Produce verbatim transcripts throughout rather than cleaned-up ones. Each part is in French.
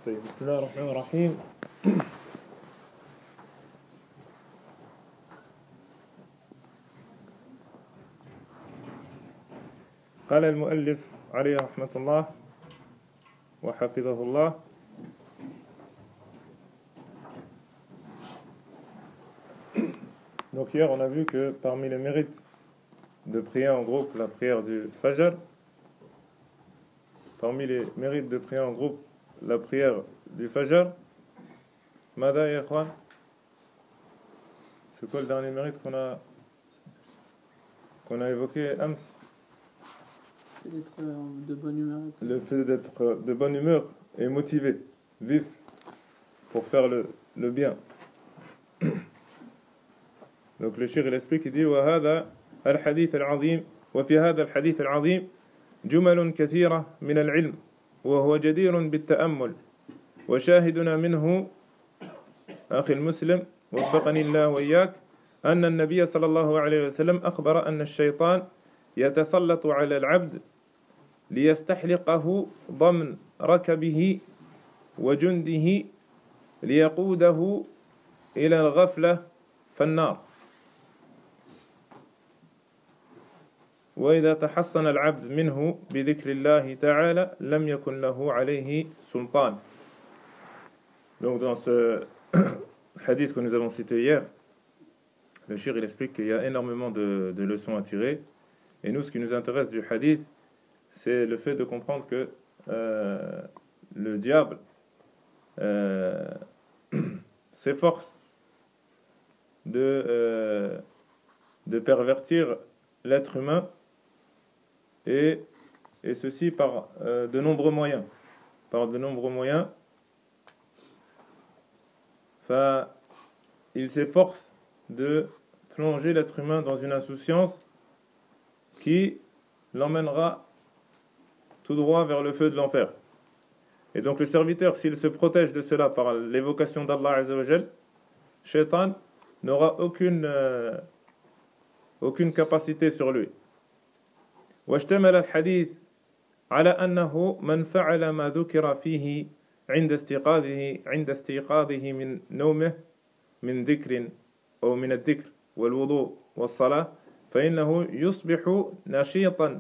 طيب بسم الله الرحمن الرحيم. قال المؤلف عليه رحمة الله وحفظه الله: Donc hier on a vu que parmi les mérites de prier en groupe, la prière du Fajr, parmi les mérites de prier en groupe, la prière du Fajr, Mada ya ikhwan, c'est quoi le dernier mérite qu'on a qu'on a évoqué, Ams? C'est d'être de bonne humeur. Le fait d'être de bonne humeur et motivé, vif, pour faire le, le bien. Donc le cheikh il explique, il dit: وهذا الحديث العظيم وفي هذا الحديث العظيم جمل كثيرة من العلم وهو جدير بالتأمل وشاهدنا منه أخي المسلم وفقني الله وإياك أن النبي صلى الله عليه وسلم أخبر أن الشيطان يتسلط على العبد ليستحلقه ضمن ركبه وجنده ليقوده إلى الغفلة فالنار. وإذا تحصن العبد منه بذكر الله تعالى لم يكن له عليه سلطان. Donc dans ce hadith que nous avons cité hier, le cheikh il explique qu'il y a énormément de, de leçons à tirer, et nous ce qui nous intéresse du hadith, c'est le fait de comprendre que euh, le diable euh, s'efforce de, euh, de pervertir l'être humain, et, et ceci par euh, de nombreux moyens. Par de nombreux moyens. Enfin, il s'efforce de plonger l'être humain dans une insouciance qui l'emmènera tout droit vers le feu de l'enfer. Et donc le serviteur, s'il se protège de cela par l'évocation d'Allah Azza wa Jal, Shaitan n'aura aucune euh, aucune capacité sur lui. واشتمل الحديث على أنه من فعل ما ذكر فيه عند استيقاظه عند استيقاظه من نومه من ذكر أو من الذكر والوضوء والصلاة فإنه يصبح نشيطا.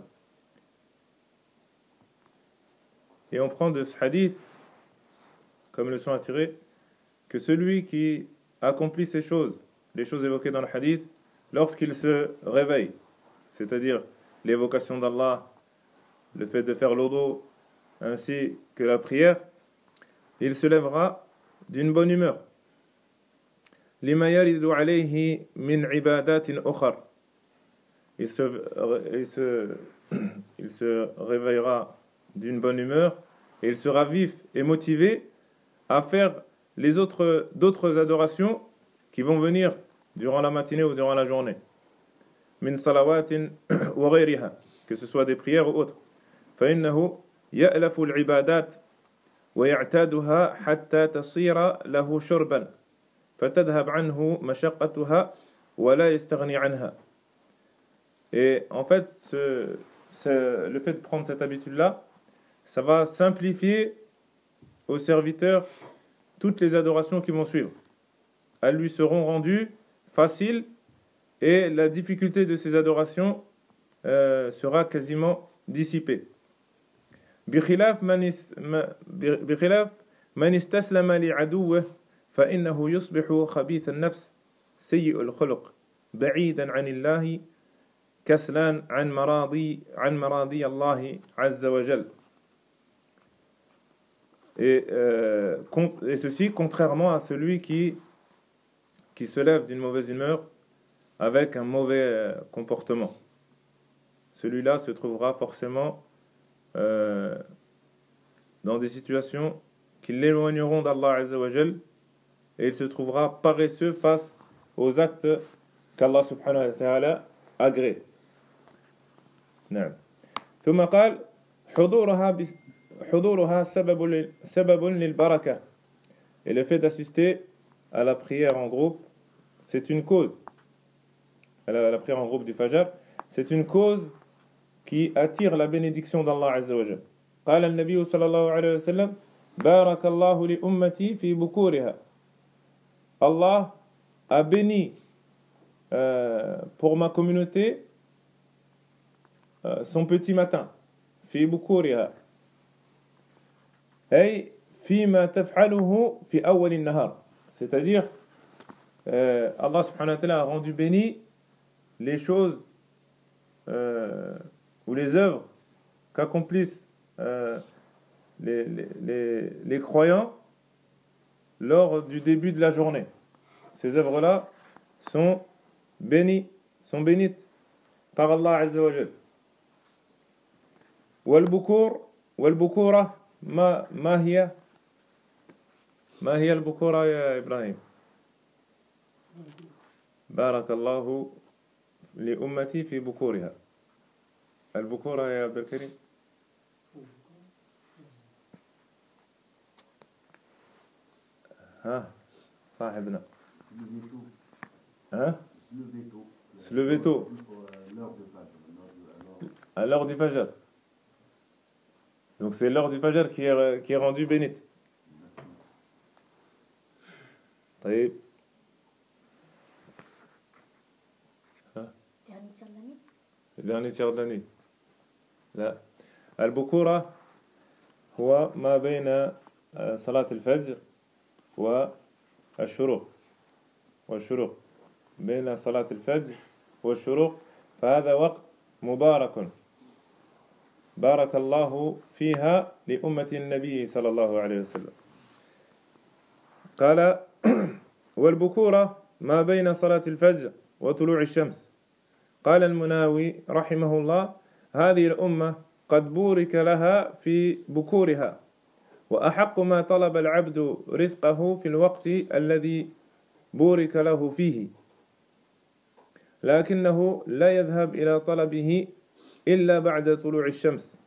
Et on prend de ce hadith comme leçon à tirer que celui qui accomplit ces choses, les choses évoquées dans le hadith, lorsqu'il se réveille, c'est-à-dire l'évocation d'Allah, le fait de faire l'odo, ainsi que la prière, il se lèvera d'une bonne humeur. لما يرد عليه من عبادات أخرى. Il se, il se, il se réveillera d'une bonne humeur et il sera vif et motivé à faire les autres d'autres adorations qui vont venir durant la matinée ou durant la journée. Min salawatin wa ghayriha, que ce soit des prières ou autres. فإنه يألف العبادات ويعتادها حتى تصير له شربا فتذهب عنه مشقتها ولا يستغني عنها. Et en fait, ce, ce, le fait de prendre cette habitude-là, ça va simplifier au serviteur toutes les adorations qui vont suivre. Elles lui seront rendues faciles et la difficulté de ces adorations euh, sera quasiment dissipée. بخلاف من بخلاف من استسلم لعدوه فإنه يصبح خبيث النفس سيء الخلق بعيدا عن الله كسلان عن مراضي عن مراضي الله عز وجل. Et, euh, et ceci contrairement à celui qui, qui se lève d'une mauvaise humeur avec un mauvais euh, comportement. Celui-là se trouvera forcément euh, dans des situations qui l'éloigneront d'Allah Azza wa Jal, et il se trouvera paresseux face aux actes qu'Allah subhanahu wa ta'ala agrée. ثم قال حضورها حضورها سبب سبب للبركة. Et le fait d'assister à la prière en groupe, c'est une cause. À la, à la prière en groupe du Fajr, c'est une cause qui attire la bénédiction d'Allah Azza wa Jal. قال النبي صلى الله عليه وسلم Barakallahu li ummati fi bukuriha. Allah a béni euh, pour ma communauté euh, son petit matin. Fi bukuriha. Ay fima taf'aluhu fi awwal an-nahar. C'est-à-dire euh, Allah subhanahu wa ta'ala a rendu béni les choses euh, ou les œuvres qu'accomplissent euh, les, les, les, les croyants lors du début de la journée. Ces œuvres-là sont bénies, sont bénites par Allah Azza wa Jal. والبكور والبكورة ما ما هي ما هي البكورة يا إبراهيم؟ بارك الله لأمتي في بكورها. البكورة يا عبد الكريم. ها صاحبنا. Hein? Se lever tôt. À l'heure du Fajr. Donc c'est l'heure du Fajr qui est, qui est rendue bénite. طيب. dernier tiers de la nuit. لا. البكورة هو ما بين صلاة الفجر والشروق. والشروق. بين صلاة الفجر والشروق فهذا وقت مبارك بارك الله فيها لأمة النبي صلى الله عليه وسلم. قال والبكورة ما بين صلاة الفجر وطلوع الشمس. قال المناوي رحمه الله هذه الأمة قد بورك لها في بكورها وأحق ما طلب العبد رزقه في الوقت الذي بورك له فيه لكنه لا يذهب إلى طلبه إلا بعد طلوع الشمس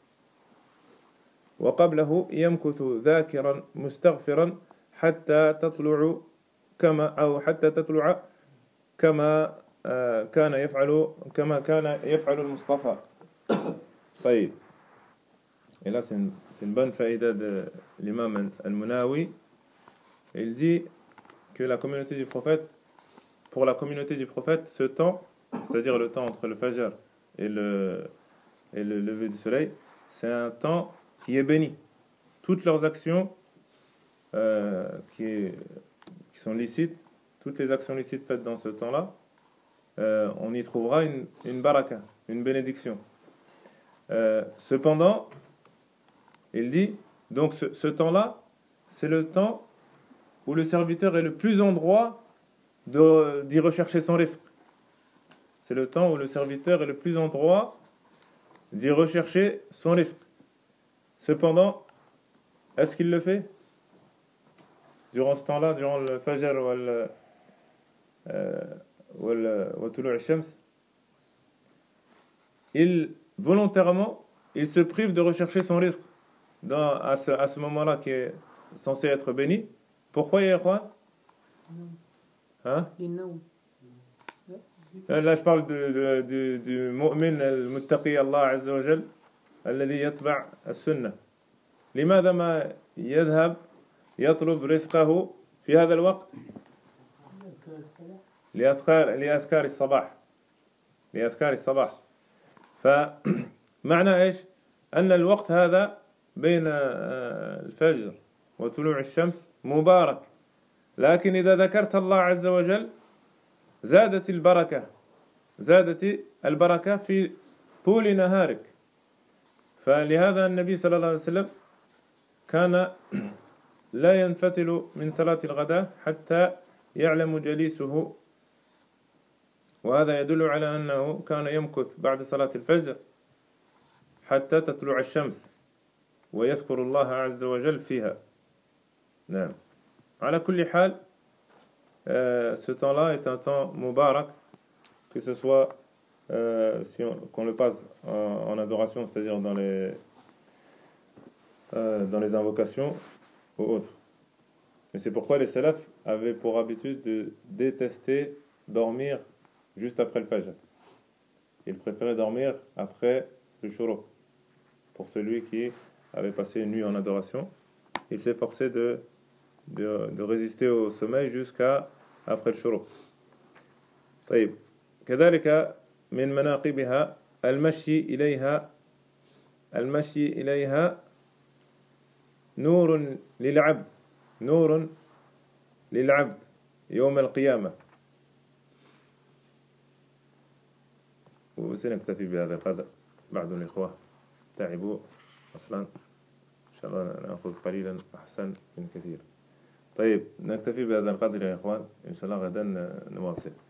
وقبله يمكث ذاكرا مستغفرا حتى تطلع كما أو حتى تطلع كما كان يفعل كما كان يفعل المصطفى. طيب. Et là c'est une, c'est une bonne faïda de l'imam al-Munawi. Il dit que la communauté du prophète, pour la communauté du prophète, ce temps, c'est-à-dire le temps entre le Fajr et le, et le lever du soleil, c'est un temps qui est béni. Toutes leurs actions euh, qui, est, qui sont licites, toutes les actions licites faites dans ce temps-là, euh, on y trouvera une, une baraka, une bénédiction. Euh, cependant, il dit, donc ce, ce temps-là, c'est le temps où le serviteur est le plus en droit de, d'y rechercher son risque. C'est le temps où le serviteur est le plus en droit d'y rechercher son risque. Cependant, est-ce qu'il le fait durant ce temps-là, durant le Fajr ou le ou le ou Tulu' al-Shams? Il volontairement, il se prive de rechercher son risque dans, à ce, à ce moment-là qui est censé être béni. Pourquoi, ya ikhwan? Hein? Là, je parle de, de, de, du mu'min al-muttaqi Allah Azza wa Jal الذي يتبع السنة. لماذا ما يذهب يطلب رزقه في هذا الوقت؟ لأذكار لأذكار الصباح لأذكار الصباح. فمعنى إيش؟ أن الوقت هذا بين الفجر وطلوع الشمس مبارك، لكن إذا ذكرت الله عز وجل زادت البركة زادت البركة في طول نهارك. فلهذا النبي صلى الله عليه وسلم كان لا ينفتل من صلاة الغداء حتى يعلم جليسه، وهذا يدل على أنه كان يمكث بعد صلاة الفجر حتى تطلع الشمس ويذكر الله عز وجل فيها. نعم. على كل حال euh, ce temps-là est un temps mubarak, que ce soit euh, si on, qu'on le passe en, en adoration, c'est-à-dire dans les euh, dans les invocations ou autres. Et c'est pourquoi les salafs avaient pour habitude de détester dormir juste après le Fajr. Ils préféraient dormir après le Shuruq, pour celui qui avait passé une nuit en adoration. il s'efforçait de, de, de résister au sommeil jusqu'à après le shuruq. طيب كذلك من مناقبها المشي إليها المشي إليها نور للعبد نور للعبد يوم القيامة. وسنكتفي بهذا القدر، بعض الإخوة تعبوا أصلا، إن شاء الله نأخذ قليلا أحسن من كثير. طيب نكتفي بهذا القدر يا إخوان، إن شاء الله غدا نواصل.